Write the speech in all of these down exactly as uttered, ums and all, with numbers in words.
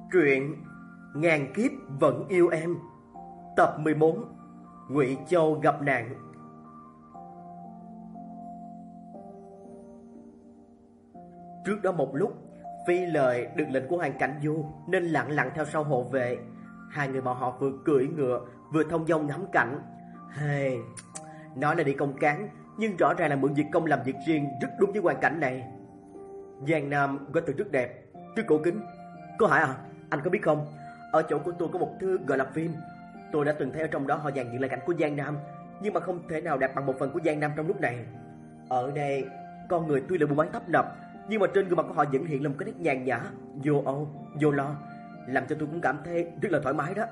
Truyện Ngàn Kiếp Vẫn Yêu Em, tập mười bốn. Ngụy Châu gặp nạn. Trước đó một lúc, Phi Lợi được lệnh của Hoàng Cảnh Du nên lặng lặng theo sau hộ vệ. Hai người bọn họ vừa cưỡi ngựa vừa thông dong ngắm cảnh. Hey, nói là đi công cán, nhưng rõ ràng là mượn việc công làm việc riêng, rất đúng với hoàn cảnh này. Giang Nam có từ rất đẹp, trước cổ kính. Cô Hải à, anh có biết không, ở chỗ của tôi có một thứ gọi là phim. Tôi đã từng thấy ở trong đó họ dàn dựng lại cảnh của Giang Nam, nhưng mà không thể nào đạt bằng một phần của Giang Nam trong lúc này. Ở đây, con người tuy là buôn bán tấp nập, nhưng mà trên gương mặt của họ vẫn hiện lên một cái nét nhàn nhã, vô âu, vô lo, làm cho tôi cũng cảm thấy rất là thoải mái đó.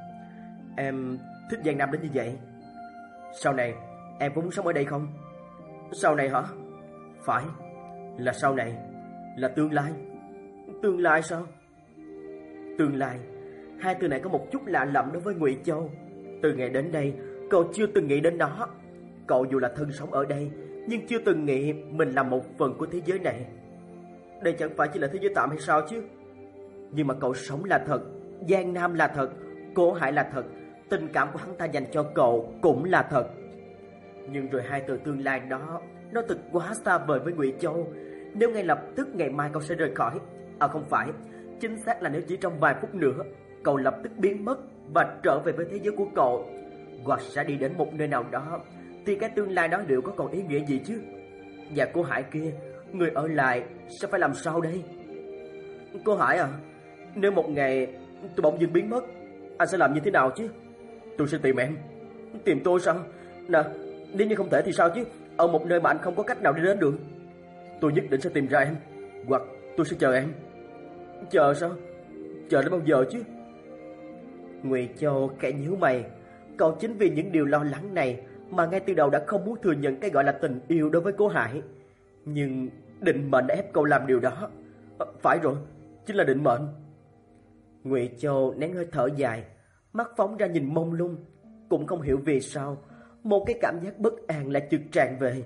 Em thích Giang Nam đến như vậy. Sau này em có muốn sống ở đây không? Sau này hả? Phải, là sau này, là tương lai. Tương lai sao? Tương lai, hai từ này có một chút lạ lẫm đối với Ngụy Châu. Từ ngày đến đây, cậu chưa từng nghĩ đến nó. Cậu dù là thân sống ở đây, nhưng chưa từng nghĩ mình là một phần của thế giới này. Đây chẳng phải chỉ là thế giới tạm hay sao chứ? Nhưng mà cậu sống là thật, Giang Nam là thật, Cố Hải là thật, tình cảm của hắn ta dành cho cậu cũng là thật. Nhưng rồi hai từ tương lai đó, nó thật quá xa vời với Ngụy Châu. Nếu ngay lập tức ngày mai cậu sẽ rời khỏi, à không phải, chính xác là nếu chỉ trong vài phút nữa cậu lập tức biến mất và trở về với thế giới của cậu, hoặc sẽ đi đến một nơi nào đó, thì cái tương lai đó liệu có còn ý nghĩa gì chứ? Và cô Hải kia, người ở lại sẽ phải làm sao đây? Cô Hải à, nếu một ngày tôi bỗng dưng biến mất, anh sẽ làm như thế nào chứ? Tôi sẽ tìm em. Tìm tôi sao? Nè, nếu như không thể thì sao chứ? Ở một nơi mà anh không có cách nào đi đến được. Tôi nhất định sẽ tìm ra em, hoặc tôi sẽ chờ em. Chờ sao? Chờ đến bao giờ chứ? Ngụy Châu khẽ nhíu mày. Cậu chính vì những điều lo lắng này mà ngay từ đầu đã không muốn thừa nhận cái gọi là tình yêu đối với Cố Hải. Nhưng định mệnh đã ép cậu làm điều đó. À, phải rồi, chính là định mệnh. Ngụy Châu nén hơi thở dài, mắt phóng ra nhìn mông lung. Cũng không hiểu vì sao một cái cảm giác bất an lại chực tràn về.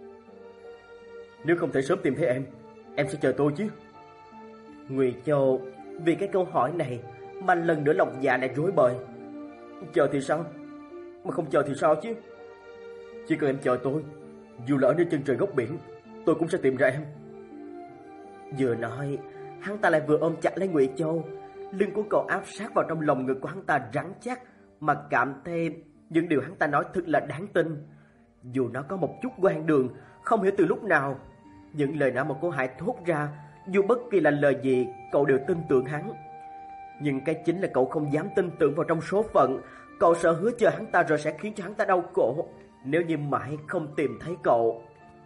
Nếu không thể sớm tìm thấy em, em sẽ chờ tôi chứ? Ngụy Châu vì cái câu hỏi này mà lần nữa lòng dạ lại rối bời. Chờ thì sao? Mà không chờ thì sao chứ? Chỉ cần em chờ tôi, dù là ở nơi chân trời góc biển, tôi cũng sẽ tìm ra em. Vừa nói, hắn ta lại vừa ôm chặt lấy Ngụy Châu. Lưng của cậu áp sát vào trong lòng ngực của hắn ta rắn chắc, mà cảm thấy những điều hắn ta nói thật là đáng tin. Dù nó có một chút hoang đường, không hiểu từ lúc nào, những lời nói mà cô Hải thốt ra, dù bất kỳ là lời gì, cậu đều tin tưởng hắn. Nhưng cái chính là cậu không dám tin tưởng vào trong số phận. Cậu sợ hứa chờ hắn ta rồi sẽ khiến cho hắn ta đau khổ, nếu như mãi không tìm thấy cậu.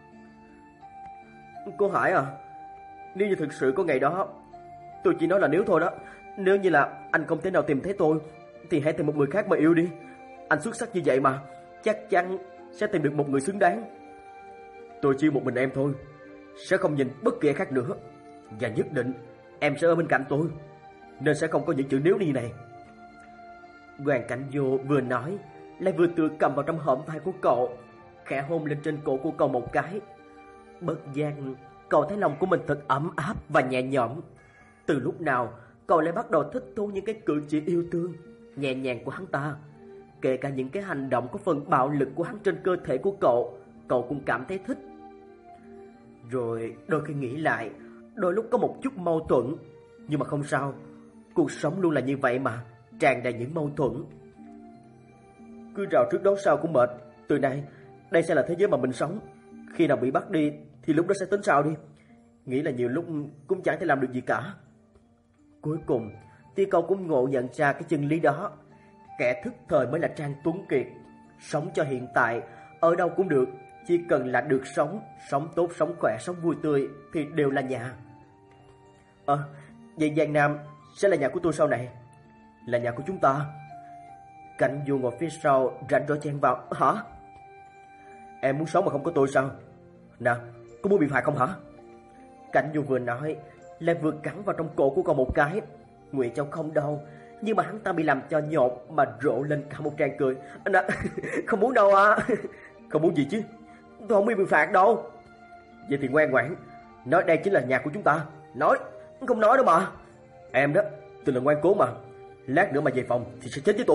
Cô Hải à, nếu như thực sự có ngày đó, tôi chỉ nói là nếu thôi đó, nếu như là anh không thể nào tìm thấy tôi, thì hãy tìm một người khác mà yêu đi. Anh xuất sắc như vậy mà, chắc chắn sẽ tìm được một người xứng đáng. Tôi chỉ một mình em thôi, sẽ không nhìn bất kỳ ai khác nữa. Và nhất định em sẽ ở bên cạnh tôi, nên sẽ không có những chữ nếu như này. Hoàng Cảnh Du vừa nói lại vừa tựa cầm vào trong hõm vai của cậu, khẽ hôn lên trên cổ của cậu một cái. Bất giác cậu thấy lòng của mình thật ấm áp và nhẹ nhõm. Từ lúc nào cậu lại bắt đầu thích thú những cái cử chỉ yêu thương nhẹ nhàng của hắn ta. Kể cả những cái hành động có phần bạo lực của hắn trên cơ thể của cậu, cậu cũng cảm thấy thích. Rồi đôi khi nghĩ lại, đôi lúc có một chút mâu thuẫn, nhưng mà không sao, cuộc sống luôn là như vậy mà, tràn đầy những mâu thuẫn. Cứ rào trước đó sau cũng mệt. Từ nay đây sẽ là thế giới mà mình sống. Khi nào bị bắt đi thì lúc đó sẽ tính sao đi. Nghĩ là nhiều lúc cũng chẳng thể làm được gì cả. Cuối cùng thì cậu cũng ngộ nhận ra cái chân lý đó. Kẻ thức thời mới là Trang Tuấn Kiệt. Sống cho hiện tại, ở đâu cũng được, chỉ cần là được sống, sống tốt, sống khỏe, sống vui tươi thì đều là nhà. Ờ, à, vậy Giang Nam sẽ là nhà của tôi sau này, là nhà của chúng ta. Cảnh Du ngồi phía sau rảnh rỗi chen vào. Hả? Em muốn sống mà không có tôi sao? Nào, có muốn bị phạt không hả? Cảnh Du vừa nói lại vừa cắn vào trong cổ của cậu một cái. Ngụy Châu không đau, nhưng mà hắn ta bị làm cho nhột mà rộ lên cả một tràng cười. Nè, không muốn đâu à. Không muốn gì chứ? Tôi không bị bị phạt đâu. Vậy thì ngoan ngoãn nói đây chính là nhà của chúng ta. Nói, không nói đâu mà. Em đó, Tôi là ngoan cố mà, lát nữa mà về phòng thì sẽ chết với tôi.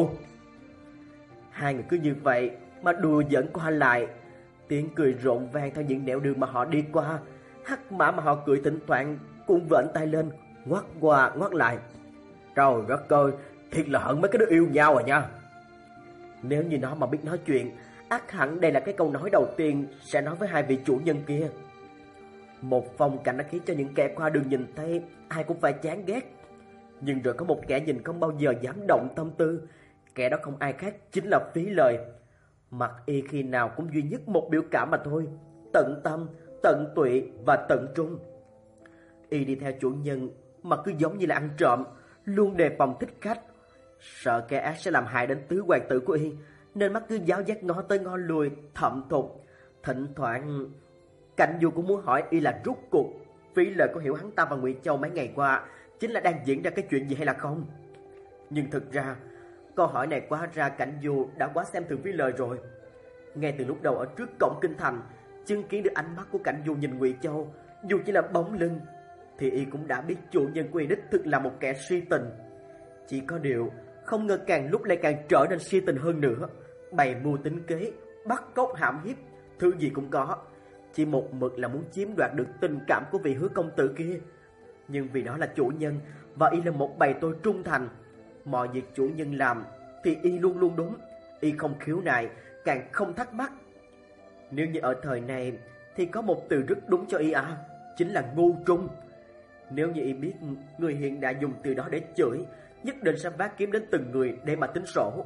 Hai người cứ như vậy mà đùa giỡn qua lại, tiếng cười rộn vang theo những nẻo đường mà họ đi qua. Hắc mã mà họ cười thỉnh thoảng cũng vểnh tay lên, ngoắt qua ngoắt lại. Trời đất ơi, thiệt là hận mấy cái đứa yêu nhau rồi nha. Nếu như nó mà biết nói chuyện, ắt hẳn đây là cái câu nói đầu tiên sẽ nói với hai vị chủ nhân kia. Một phong cảnh đã khiến cho những kẻ qua đường nhìn thấy ai cũng phải chán ghét. Nhưng rồi có một kẻ nhìn không bao giờ dám động tâm tư. Kẻ đó không ai khác chính là Phí Lời. Mặt y khi nào cũng duy nhất một biểu cảm mà thôi: tận tâm, tận tụy và tận trung. Y đi theo chủ nhân mà cứ giống như là ăn trộm, luôn đề phòng thích khách, sợ kẻ ác sẽ làm hại đến tứ hoàng tử của y, nên mắt cứ giáo giác ngó tới ngó lui, thậm thục. Thỉnh thoảng Cảnh Du cũng muốn hỏi y là rút cuộc Phí Lợi có hiểu hắn ta và Ngụy Châu mấy ngày qua chính là đang diễn ra cái chuyện gì hay là không. Nhưng thực ra câu hỏi này quá ra Cảnh Du đã quá xem thường Phí Lợi rồi. Ngay từ lúc đầu ở trước cổng kinh thành, chứng kiến được ánh mắt của Cảnh Du nhìn Ngụy Châu, dù chỉ là bóng lưng, thì y cũng đã biết chủ nhân của y đích thực là một kẻ si tình. Chỉ có điều không ngờ càng lúc lại càng trở nên si tình hơn nữa, bày mưu tính kế, bắt cóc hãm hiếp, thứ gì cũng có, chỉ một mực là muốn chiếm đoạt được tình cảm của vị Hứa công tử kia. Nhưng vì đó là chủ nhân và y là một bầy tôi trung thành, mọi việc chủ nhân làm thì y luôn luôn đúng, y không khiếu nại, càng không thắc mắc. Nếu như ở thời này thì có một từ rất đúng cho y à, chính là ngu trung. Nếu như y biết người hiện đại dùng từ đó để chửi, nhất định sẽ vác kiếm đến từng người để mà tính sổ.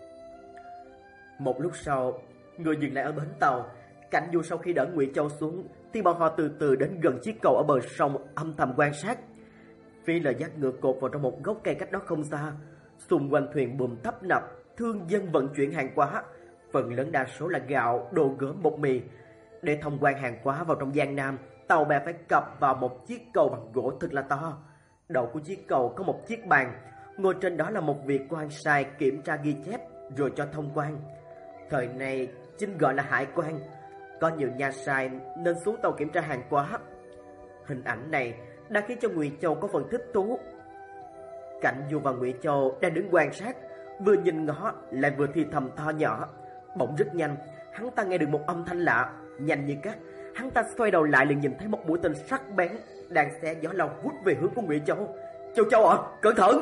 Một lúc sau, người dừng lại ở bến tàu. Cảnh Du sau khi đỡ Ngụy Châu xuống thì bọn họ từ từ đến gần chiếc cầu ở bờ sông, âm thầm quan sát. Phi Lợi dắt ngựa cột vào trong một gốc cây cách đó không xa. Xung quanh thuyền buồm tấp nập, thương dân vận chuyển hàng hóa, phần lớn đa số là gạo, đồ gốm, bột mì. Để thông quan hàng hóa vào trong Giang Nam, tàu bè phải cập vào một chiếc cầu bằng gỗ thật là to. Đầu của chiếc cầu có một chiếc bàn, ngồi trên đó là một vị quan sai kiểm tra ghi chép rồi cho thông quan. Thời này chính gọi là hải quan, có nhiều nhà sai nên xuống tàu kiểm tra hàng hóa. Hình ảnh này đã khiến cho Ngụy Châu có phần thích thú. Cảnh Du và Ngụy Châu đang đứng quan sát, vừa nhìn ngó lại vừa thì thầm to nhỏ. Bỗng rất nhanh, hắn ta nghe được một âm thanh lạ, nhanh như cắt. Hắn ta xoay đầu lại liền nhìn thấy một mũi tên sắc bén đang xé gió lao vút về hướng của Ngụy Châu. Châu Châu ạ, à, cẩn thận!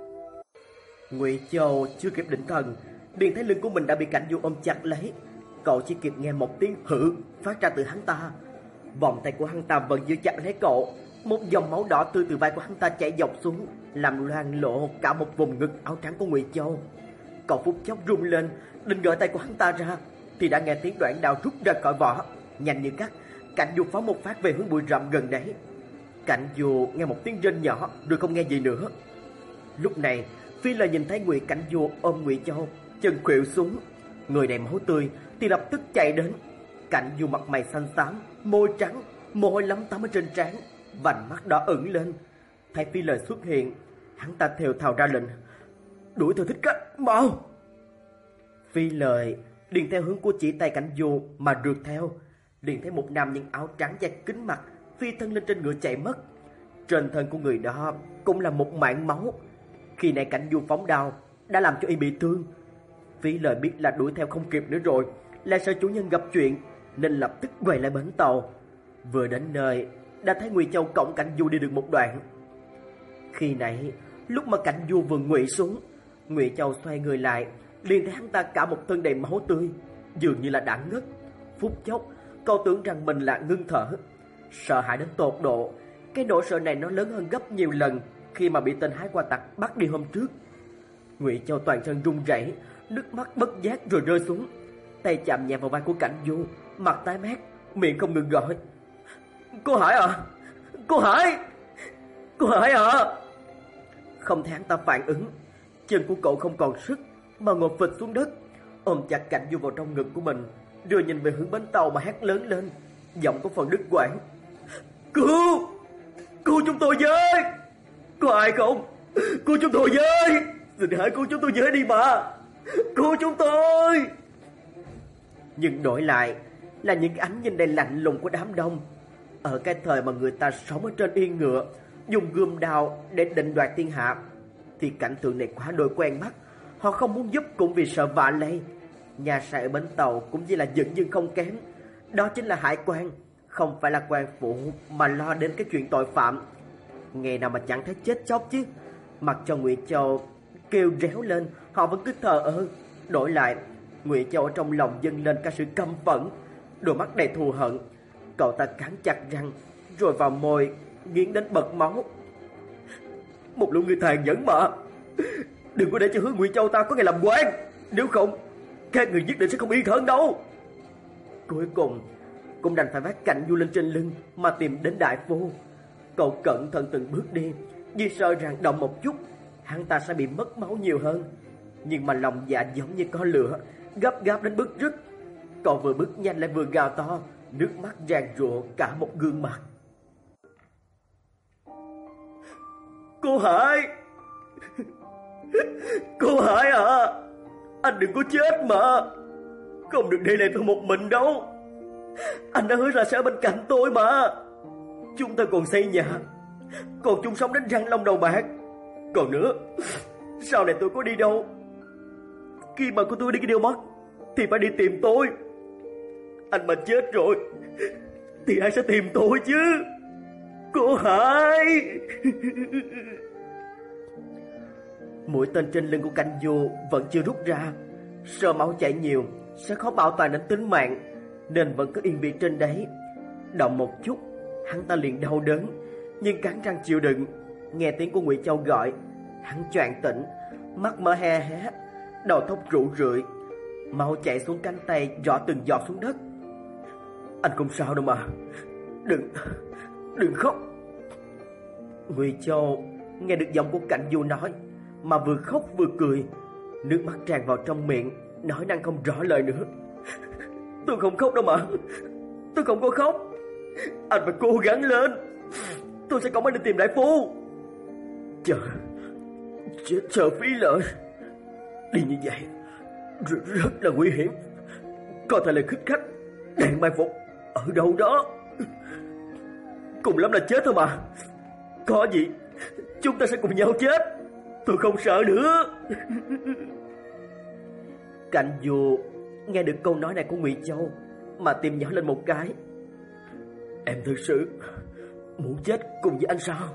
Ngụy Châu chưa kịp định thần, liền thấy lưng của mình đã bị Cảnh Du ôm chặt lấy. Cậu chỉ kịp nghe một tiếng hự phát ra từ hắn ta. Vòng tay của hắn ta vẫn giữ chặt lấy cậu. Một dòng máu đỏ tươi từ vai của hắn ta chảy dọc xuống, làm loang lộ cả một vùng ngực áo trắng của Ngụy Châu. Cậu phút chốc rung lên, định gỡ tay của hắn ta ra, thì đã nghe tiếng đoạn đao rút ra khỏi vỏ. Nhanh như cắt, Cảnh Du phóng một phát về hướng bụi rậm gần đấy. Cảnh Du nghe một tiếng rên nhỏ rồi không nghe gì nữa. Lúc này Phi Lợi nhìn thấy Ngụy Cảnh Du ôm Ngụy Châu, chân khuỵu xuống, người đầy máu tươi, thì lập tức chạy đến. Cảnh Du mặt mày xanh xám, môi trắng, mồ hôi lấm tấm ở trên trán, vành mắt đỏ ửng lên. Thấy Phi Lợi xuất hiện, hắn ta thều thào ra lệnh: đuổi theo thích khách, mau! Phi Lợi liền theo hướng của chỉ tay Cảnh Du mà rượt theo, liền thấy một nam nhân áo trắng da kính mặt phi thân lên trên ngựa chạy mất. Trên thân của người đó cũng là một mảng máu. Khi nãy Cảnh Du phóng đao đã làm cho y bị thương. Phi Lợi biết là đuổi theo không kịp nữa rồi, lại sợ chủ nhân gặp chuyện, nên lập tức quay lại bến tàu. Vừa đến nơi đã thấy Ngụy Châu cõng Cảnh Du đi được một đoạn. Khi nãy lúc mà Cảnh Du vừa ngụy xuống, Ngụy Châu xoay người lại, liền thấy hắn ta cả một thân đầy máu tươi, dường như là đã ngất. Phút chốc cậu tưởng rằng mình là ngưng thở, sợ hãi đến tột độ. Cái nỗi sợ này nó lớn hơn gấp nhiều lần khi mà bị tên hái qua tặc bắt đi hôm trước. Ngụy Châu toàn thân run rẩy, nước mắt bất giác rồi rơi xuống, tay chạm nhẹ vào vai của Cảnh Du, mặt tái mét, miệng không ngừng gọi: cô Hải à, cô Hải, cô Hải à. Không thấy hắn ta phản ứng, chân của cậu không còn sức mà ngồi phịch xuống đất, ôm chặt Cảnh Du vào trong ngực của mình, rồi nhìn về hướng bến tàu mà hét lớn lên, giọng có phần đứt quãng: cứu, cứu chúng tôi với, có ai không, cứu chúng tôi với, xin hãy cứu chúng tôi với đi mà, cứu chúng tôi. Nhưng đổi lại là những ánh nhìn đầy lạnh lùng của đám đông. Ở cái thời mà người ta sống ở trên yên ngựa, dùng gươm đao để định đoạt thiên hạ, thì cảnh tượng này quá đỗi quen mắt. Họ không muốn giúp cũng vì sợ vạ lây. Nhà sai ở bến tàu cũng chỉ là dửng dưng không kém. Đó chính là hải quan, không phải là quan phủ mà lo đến cái chuyện tội phạm. Ngày nào mà chẳng thấy chết chóc chứ. Mặc cho Ngụy Châu kêu réo lên, họ vẫn cứ thờ ơ. Đổi lại, Ngụy Châu ở trong lòng dâng lên cả sự căm phẫn, đôi mắt đầy thù hận. Cậu ta cắn chặt răng, rồi vào môi nghiến đến bật máu. Một lũ người tàn nhẫn mà, đừng có để cho Hứa Ngụy Châu ta có ngày làm quan, nếu không các người nhất định sẽ không yên thân đâu. Cuối cùng cũng đành phải vác Cảnh Du lên trên lưng mà tìm đến đại phu. Cậu cẩn thận từng bước đi, vì sợ rằng động một chút hắn ta sẽ bị mất máu nhiều hơn. Nhưng mà lòng dạ giống như có lửa, gấp gáp đến bứt rứt. Cậu vừa bước nhanh lại vừa gào to, nước mắt ràn rụa cả một gương mặt. Cô Hải, cô Hải à, anh đừng có chết mà, không được để lại tôi một mình đâu. Anh đã hứa là sẽ ở bên cạnh tôi mà. Chúng ta còn xây nhà, còn chung sống đến răng long đầu bạc. Còn nữa, sau này tôi có đi đâu, khi mà cô tôi đi cái điều mất thì phải đi tìm tôi. Anh mà chết rồi thì ai sẽ tìm tôi chứ? Cô Hải. Mũi tên trên lưng của Cảnh Du vẫn chưa rút ra. Sợ máu chảy nhiều sẽ khó bảo toàn đến tính mạng, nên vẫn cứ yên vị trên đấy. Động một chút hắn ta liền đau đớn, nhưng cắn răng chịu đựng. Nghe tiếng của Ngụy Châu gọi, hắn choàng tỉnh, mắt mở he hé, đầu tóc rũ rượi, máu chảy xuống cánh tay rọ từng giọt xuống đất. Anh không sao đâu mà, đừng đừng khóc. Ngụy Châu nghe được giọng của Cảnh Du nói mà vừa khóc vừa cười, nước mắt tràn vào trong miệng, nói năng không rõ lời nữa. Tôi không khóc đâu mà, tôi không có khóc. Anh phải cố gắng lên, tôi sẽ không anh đi tìm đại phu. Chờ, chờ, chờ phí lợi. Đi như vậy rất, rất là nguy hiểm, có thể là khích khách đang mai phục ở đâu đó. Cùng lắm là chết thôi mà, có gì chúng ta sẽ cùng nhau chết. Tôi không sợ nữa. Cảnh Du nghe được câu nói này của Ngụy Châu mà tim nhỏ lên một cái. Em thực sự muốn chết cùng với anh sao?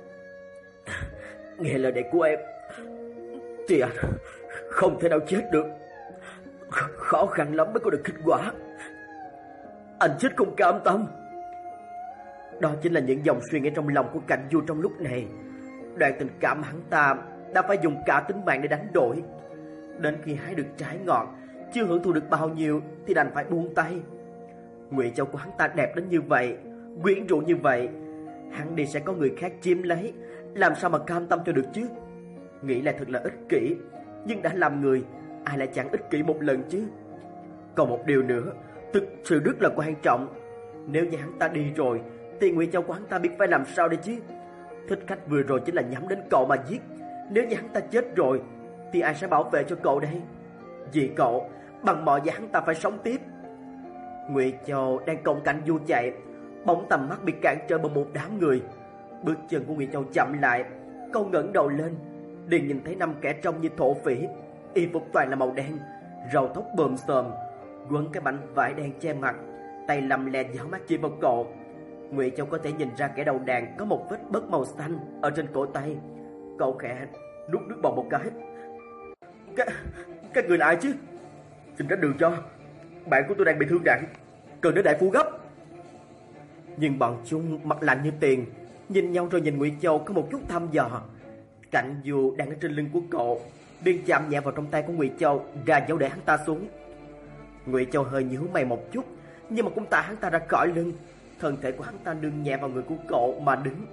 Nghe lời này của em thì anh không thể nào chết được, khó khăn lắm mới có được kết quả. Anh chết không cam tâm. Đó chính là những dòng suy nghĩ trong lòng của Cảnh Du trong lúc này. Đoạn tình cảm hắn ta đã phải dùng cả tính mạng để đánh đổi. Đến khi hái được trái ngọt, chưa hưởng thụ được bao nhiêu thì đành phải buông tay. Ngụy Châu của hắn ta đẹp đến như vậy, quyến rũ như vậy, hắn đi sẽ có người khác chiếm lấy, làm sao mà cam tâm cho được chứ? Nghĩ lại thật là ích kỷ, nhưng đã làm người, ai lại chẳng ích kỷ một lần chứ? Còn một điều nữa, thực sự rất là quan trọng. Nếu như hắn ta đi rồi, thì Ngụy Châu của hắn ta biết phải làm sao đây chứ? Thích khách vừa rồi chính là nhắm đến cậu mà giết. Nếu như hắn ta chết rồi, thì ai sẽ bảo vệ cho cậu đây? Vì cậu, bằng mọi giá hắn ta phải sống tiếp. Ngụy Châu đang cổng Cảnh Du chạy, bỗng tầm mắt bị cản trở bởi một đám người. Bước chân của Ngụy Châu chậm lại, cậu ngẩng đầu lên, liền nhìn thấy năm kẻ trông như thổ phỉ, y phục toàn là màu đen, râu tóc bờm xồm, quấn cái mảnh vải đen che mặt, tay lầm lè giáo mắt chỉ vào cậu. Ngụy Châu có thể nhìn ra kẻ đầu đàn có một vết bớt màu xanh ở trên cổ tay. Cậu khẽ nuốt nước bọt một cái. Các, các người là ai chứ? Xin tránh đường cho, bạn của tôi đang bị thương nặng, cần đến đại phu gấp. Nhưng bọn chúng mặt lạnh như tiền, nhìn nhau rồi nhìn Ngụy Châu có một chút thăm dò. Cảnh Du đang ở trên lưng của cậu, liền chạm nhẹ vào trong tay của Ngụy Châu, ra dấu để hắn ta xuống. Ngụy Châu hơi nhíu mày một chút, nhưng mà cũng tạ hắn ta ra khỏi lưng. Thân thể của hắn ta nương nhẹ vào người của cậu mà đứng.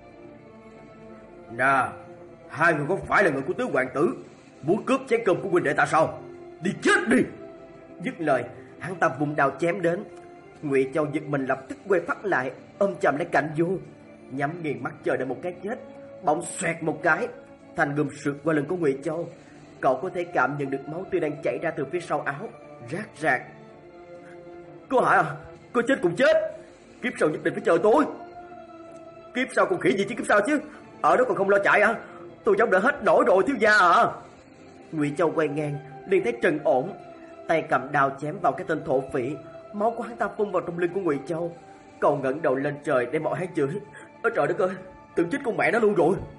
Nè, hai người có phải là người của tứ hoàng tử, muốn cướp chén cơm của huynh đệ ta sao? Đi chết đi! Dứt lời, hắn ta vùng đao chém đến. Ngụy Châu giật mình lập tức quay phát lại, ôm chầm lấy Cảnh Du, nhắm nghiền mắt chờ đợi một cái chết. Bỗng xoẹt một cái, thanh gươm sượt qua lưng của Ngụy Châu. Cậu có thể cảm nhận được máu tươi đang chảy ra từ phía sau áo, rác rạc. Cô Hải à, cô chết cũng chết, kiếp sau nhất định phải chờ tôi. Kiếp sau còn khỉ gì chứ kiếp sau chứ, ở đó còn không lo chạy à? tôi chống đỡ hết nổi rồi thiếu gia à. Ngụy Châu quay ngang, liền thấy Trần Ổn tay cầm đao chém vào cái tên thổ phỉ, máu của hắn ta phun vào trong lưng của Ngụy Châu. Cậu ngẩng đầu lên trời để mọi hắn chửi: "Ôi trời đất ơi, tưởng chết con mẹ nó luôn rồi."